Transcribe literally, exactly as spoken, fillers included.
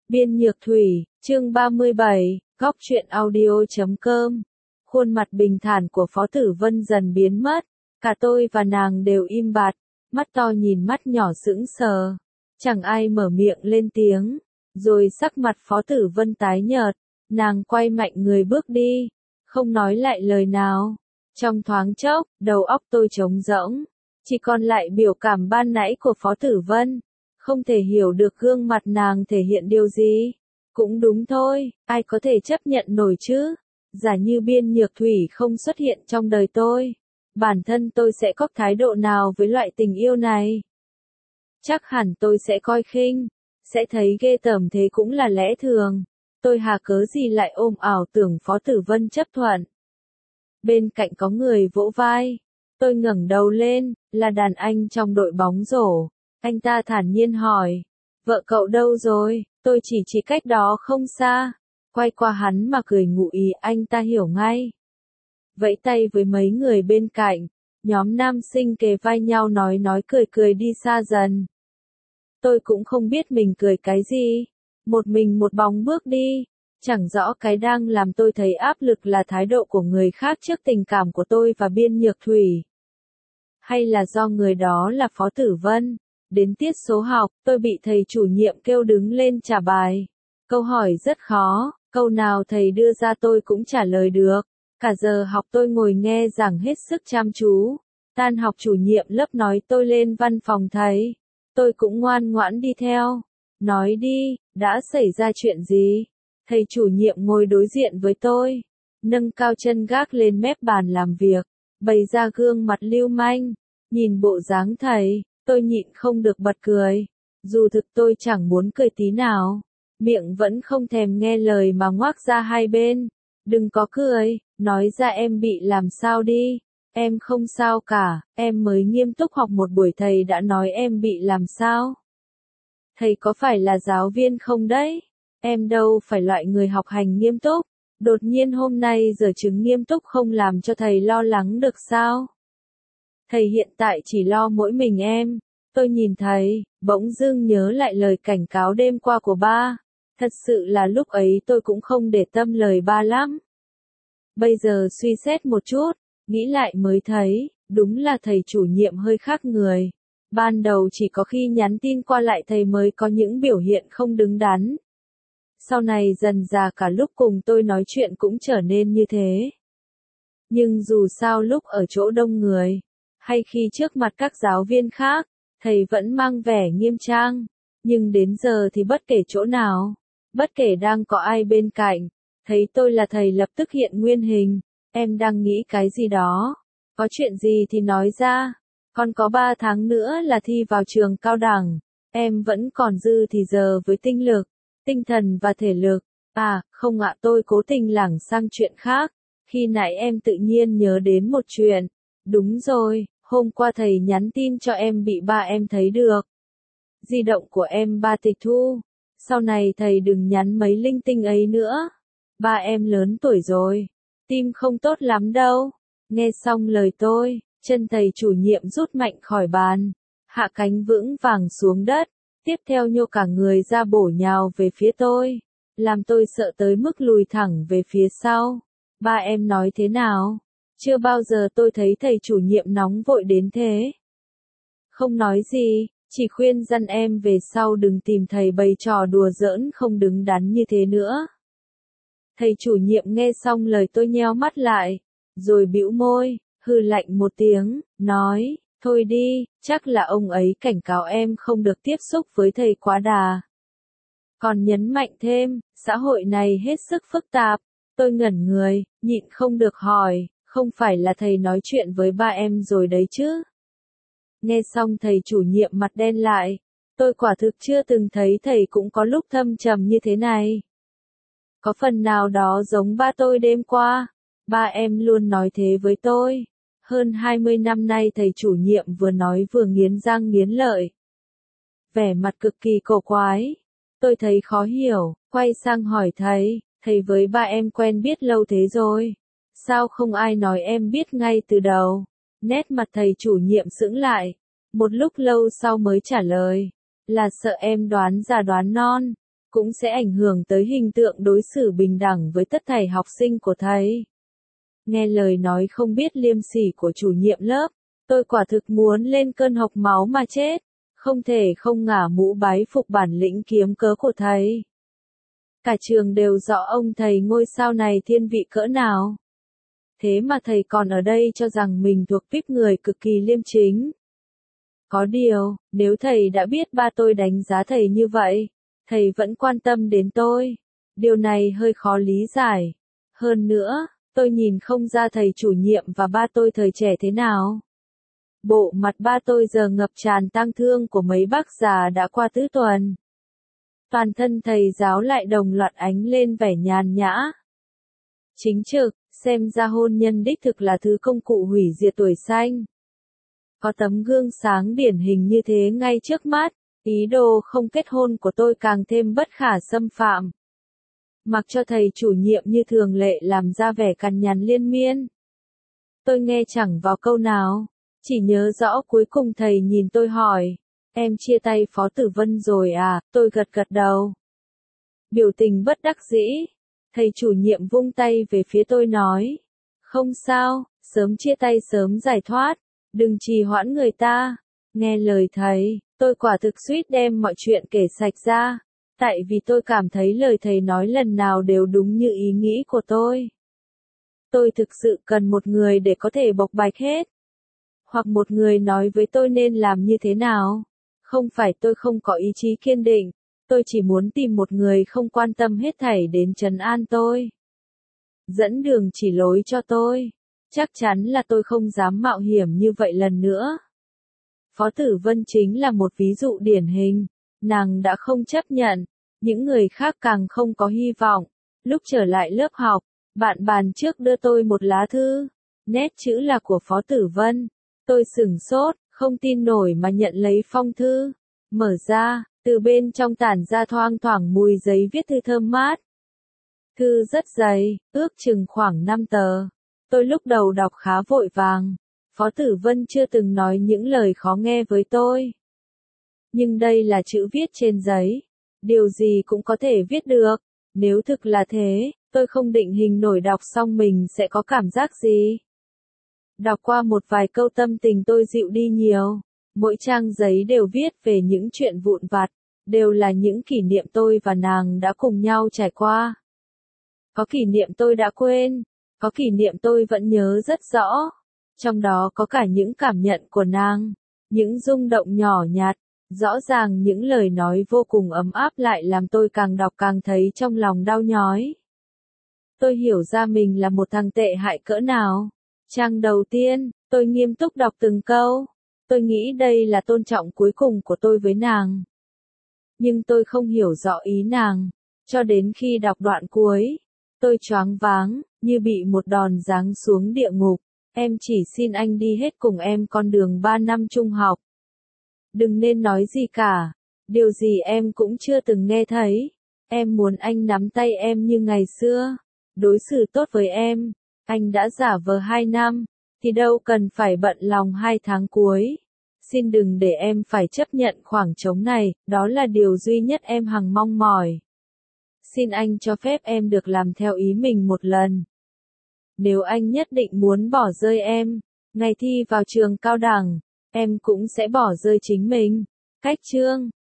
Biên Nhược Thủy, chương ba mươi bảy, góc truyện audio chấm com. Khuôn mặt bình thản của Phó Tử Vân dần biến mất, cả tôi và nàng đều im bặt, mắt to nhìn mắt nhỏ sững sờ. Chẳng ai mở miệng lên tiếng, rồi sắc mặt Phó Tử Vân tái nhợt, nàng quay mạnh người bước đi, không nói lại lời nào. Trong thoáng chốc, đầu óc tôi trống rỗng, chỉ còn lại biểu cảm ban nãy của Phó Tử Vân. Không thể hiểu được gương mặt nàng thể hiện điều gì. Cũng đúng thôi, ai có thể chấp nhận nổi chứ? Giả như Biên Nhược Thủy không xuất hiện trong đời tôi, bản thân tôi sẽ có thái độ nào với loại tình yêu này? Chắc hẳn tôi sẽ coi khinh, sẽ thấy ghê tởm, thế cũng là lẽ thường. Tôi hà cớ gì lại ôm ảo tưởng Phó Tử Vân chấp thuận. Bên cạnh có người vỗ vai, tôi ngẩng đầu lên, là đàn anh trong đội bóng rổ. Anh ta thản nhiên hỏi, vợ cậu đâu rồi? Tôi chỉ chỉ cách đó không xa, quay qua hắn mà cười ngụ ý, anh ta hiểu ngay. Vẫy tay với mấy người bên cạnh, nhóm nam sinh kề vai nhau nói nói cười cười đi xa dần. Tôi cũng không biết mình cười cái gì, một mình một bóng bước đi, chẳng rõ cái đang làm tôi thấy áp lực là thái độ của người khác trước tình cảm của tôi và Biên Nhược Thủy. Hay là do người đó là Phó Tử Vân. Đến tiết số học, tôi bị thầy chủ nhiệm kêu đứng lên trả bài. Câu hỏi rất khó, câu nào thầy đưa ra tôi cũng trả lời được. Cả giờ học tôi ngồi nghe giảng hết sức chăm chú. Tan học chủ nhiệm lớp nói tôi lên văn phòng thầy. Tôi cũng ngoan ngoãn đi theo. Nói đi, đã xảy ra chuyện gì? Thầy chủ nhiệm ngồi đối diện với tôi, nâng cao chân gác lên mép bàn làm việc, bày ra gương mặt lưu manh. Nhìn bộ dáng thầy, tôi nhịn không được bật cười. Dù thực tôi chẳng muốn cười tí nào, miệng vẫn không thèm nghe lời mà ngoác ra hai bên. Đừng có cười, nói ra em bị làm sao đi. Em không sao cả, em mới nghiêm túc học một buổi thầy đã nói em bị làm sao. Thầy có phải là giáo viên không đấy? Em đâu phải loại người học hành nghiêm túc. Đột nhiên hôm nay giờ chứng nghiêm túc không làm cho thầy lo lắng được sao? Thầy hiện tại chỉ lo mỗi mình em. Tôi nhìn thầy, bỗng dưng nhớ lại lời cảnh cáo đêm qua của ba. Thật sự là lúc ấy tôi cũng không để tâm lời ba lắm. Bây giờ suy xét một chút, nghĩ lại mới thấy, đúng là thầy chủ nhiệm hơi khác người. Ban đầu chỉ có khi nhắn tin qua lại thầy mới có những biểu hiện không đứng đắn. Sau này dần dà cả lúc cùng tôi nói chuyện cũng trở nên như thế. Nhưng dù sao lúc ở chỗ đông người, hay khi trước mặt các giáo viên khác, thầy vẫn mang vẻ nghiêm trang. Nhưng đến giờ thì bất kể chỗ nào, bất kể đang có ai bên cạnh, thấy tôi là thầy lập tức hiện nguyên hình. Em đang nghĩ cái gì đó? Có chuyện gì thì nói ra. Còn có ba tháng nữa là thi vào trường cao đẳng. Em vẫn còn dư thì giờ với tinh lực, tinh thần và thể lực. À, không ạ, tôi cố tình lảng sang chuyện khác. Khi nãy em tự nhiên nhớ đến một chuyện. Đúng rồi, hôm qua thầy nhắn tin cho em bị ba em thấy được. Di động của em ba tịch thu. Sau này thầy đừng nhắn mấy linh tinh ấy nữa. Ba em lớn tuổi rồi, tim không tốt lắm đâu. Nghe xong lời tôi, chân thầy chủ nhiệm rút mạnh khỏi bàn, hạ cánh vững vàng xuống đất, tiếp theo nhô cả người ra bổ nhào về phía tôi, làm tôi sợ tới mức lùi thẳng về phía sau. Ba em nói thế nào? Chưa bao giờ tôi thấy thầy chủ nhiệm nóng vội đến thế. Không nói gì, chỉ khuyên dặn em về sau đừng tìm thầy bày trò đùa giỡn không đứng đắn như thế nữa. Thầy chủ nhiệm nghe xong lời tôi nheo mắt lại, rồi bĩu môi, hừ lạnh một tiếng, nói, thôi đi, chắc là ông ấy cảnh cáo em không được tiếp xúc với thầy quá đà. Còn nhấn mạnh thêm, xã hội này hết sức phức tạp. Tôi ngẩn người, nhịn không được hỏi, không phải là thầy nói chuyện với ba em rồi đấy chứ? Nghe xong thầy chủ nhiệm mặt đen lại, tôi quả thực chưa từng thấy thầy cũng có lúc thâm trầm như thế này. Có phần nào đó giống ba tôi đêm qua, ba em luôn nói thế với tôi. Hơn hai mươi năm nay thầy chủ nhiệm vừa nói vừa nghiến răng nghiến lợi. Vẻ mặt cực kỳ cổ quái. Tôi thấy khó hiểu, quay sang hỏi thầy, thầy với ba em quen biết lâu thế rồi. Sao không ai nói em biết ngay từ đầu? Nét mặt thầy chủ nhiệm sững lại. Một lúc lâu sau mới trả lời, là sợ em đoán già đoán non. cũng sẽ ảnh hưởng tới hình tượng đối xử bình đẳng với tất thảy học sinh của thầy. Nghe lời nói không biết liêm sỉ của chủ nhiệm lớp, tôi quả thực muốn lên cơn hộc máu mà chết, không thể không ngả mũ bái phục bản lĩnh kiếm cớ của thầy. Cả trường đều rõ ông thầy ngôi sao này thiên vị cỡ nào. Thế mà thầy còn ở đây cho rằng mình thuộc tuýp người cực kỳ liêm chính. Có điều, nếu thầy đã biết ba tôi đánh giá thầy như vậy, thầy vẫn quan tâm đến tôi. Điều này hơi khó lý giải. Hơn nữa, tôi nhìn không ra thầy chủ nhiệm và ba tôi thời trẻ thế nào. Bộ mặt ba tôi giờ ngập tràn tang thương của mấy bác già đã qua tứ tuần. Toàn thân thầy giáo lại đồng loạt ánh lên vẻ nhàn nhã. Chính trực, xem ra hôn nhân đích thực là thứ công cụ hủy diệt tuổi xanh. Có tấm gương sáng điển hình như thế ngay trước mắt, ý đồ không kết hôn của tôi càng thêm bất khả xâm phạm. Mặc cho thầy chủ nhiệm như thường lệ làm ra vẻ cằn nhằn liên miên. Tôi nghe chẳng vào câu nào, chỉ nhớ rõ cuối cùng thầy nhìn tôi hỏi, em chia tay Phó Tử Vân rồi à, tôi gật gật đầu. Biểu tình bất đắc dĩ, thầy chủ nhiệm vung tay về phía tôi nói, không sao, sớm chia tay sớm giải thoát, đừng trì hoãn người ta. Nghe lời thầy, tôi quả thực suýt đem mọi chuyện kể sạch ra, tại vì tôi cảm thấy lời thầy nói lần nào đều đúng như ý nghĩ của tôi. Tôi thực sự cần một người để có thể bộc bạch hết. Hoặc một người nói với tôi nên làm như thế nào. Không phải tôi không có ý chí kiên định, tôi chỉ muốn tìm một người không quan tâm hết thảy đến trấn an tôi. Dẫn đường chỉ lối cho tôi. Chắc chắn là tôi không dám mạo hiểm như vậy lần nữa. Phó Tử Vân chính là một ví dụ điển hình. Nàng đã không chấp nhận, những người khác càng không có hy vọng. Lúc trở lại lớp học, bạn bàn trước đưa tôi một lá thư. Nét chữ là của Phó Tử Vân. Tôi sửng sốt, không tin nổi mà nhận lấy phong thư. Mở ra, từ bên trong tản ra thoang thoảng mùi giấy viết thư thơm mát. Thư rất dày, ước chừng khoảng năm tờ. Tôi lúc đầu đọc khá vội vàng. Phó Tử Vân chưa từng nói những lời khó nghe với tôi. Nhưng đây là chữ viết trên giấy. Điều gì cũng có thể viết được. Nếu thực là thế, tôi không định hình nổi đọc xong mình sẽ có cảm giác gì. Đọc qua một vài câu tâm tình tôi dịu đi nhiều. Mỗi trang giấy đều viết về những chuyện vụn vặt, đều là những kỷ niệm tôi và nàng đã cùng nhau trải qua. Có kỷ niệm tôi đã quên, có kỷ niệm tôi vẫn nhớ rất rõ. Trong đó có cả những cảm nhận của nàng, những rung động nhỏ nhặt, rõ ràng những lời nói vô cùng ấm áp lại làm tôi càng đọc càng thấy trong lòng đau nhói. Tôi hiểu ra mình là một thằng tệ hại cỡ nào. Trang đầu tiên, tôi nghiêm túc đọc từng câu. Tôi nghĩ đây là tôn trọng cuối cùng của tôi với nàng. Nhưng tôi không hiểu rõ ý nàng. Cho đến khi đọc đoạn cuối, tôi choáng váng, như bị một đòn giáng xuống địa ngục. Em chỉ xin anh đi hết cùng em con đường ba năm trung học. Đừng nên nói gì cả. Điều gì em cũng chưa từng nghe thấy. Em muốn anh nắm tay em như ngày xưa. Đối xử tốt với em. Anh đã giả vờ hai năm, thì đâu cần phải bận lòng hai tháng cuối. Xin đừng để em phải chấp nhận khoảng trống này, đó là điều duy nhất em hằng mong mỏi. Xin anh cho phép em được làm theo ý mình một lần. Nếu anh nhất định muốn bỏ rơi em, ngày thi vào trường cao đẳng, em cũng sẽ bỏ rơi chính mình. Cách chương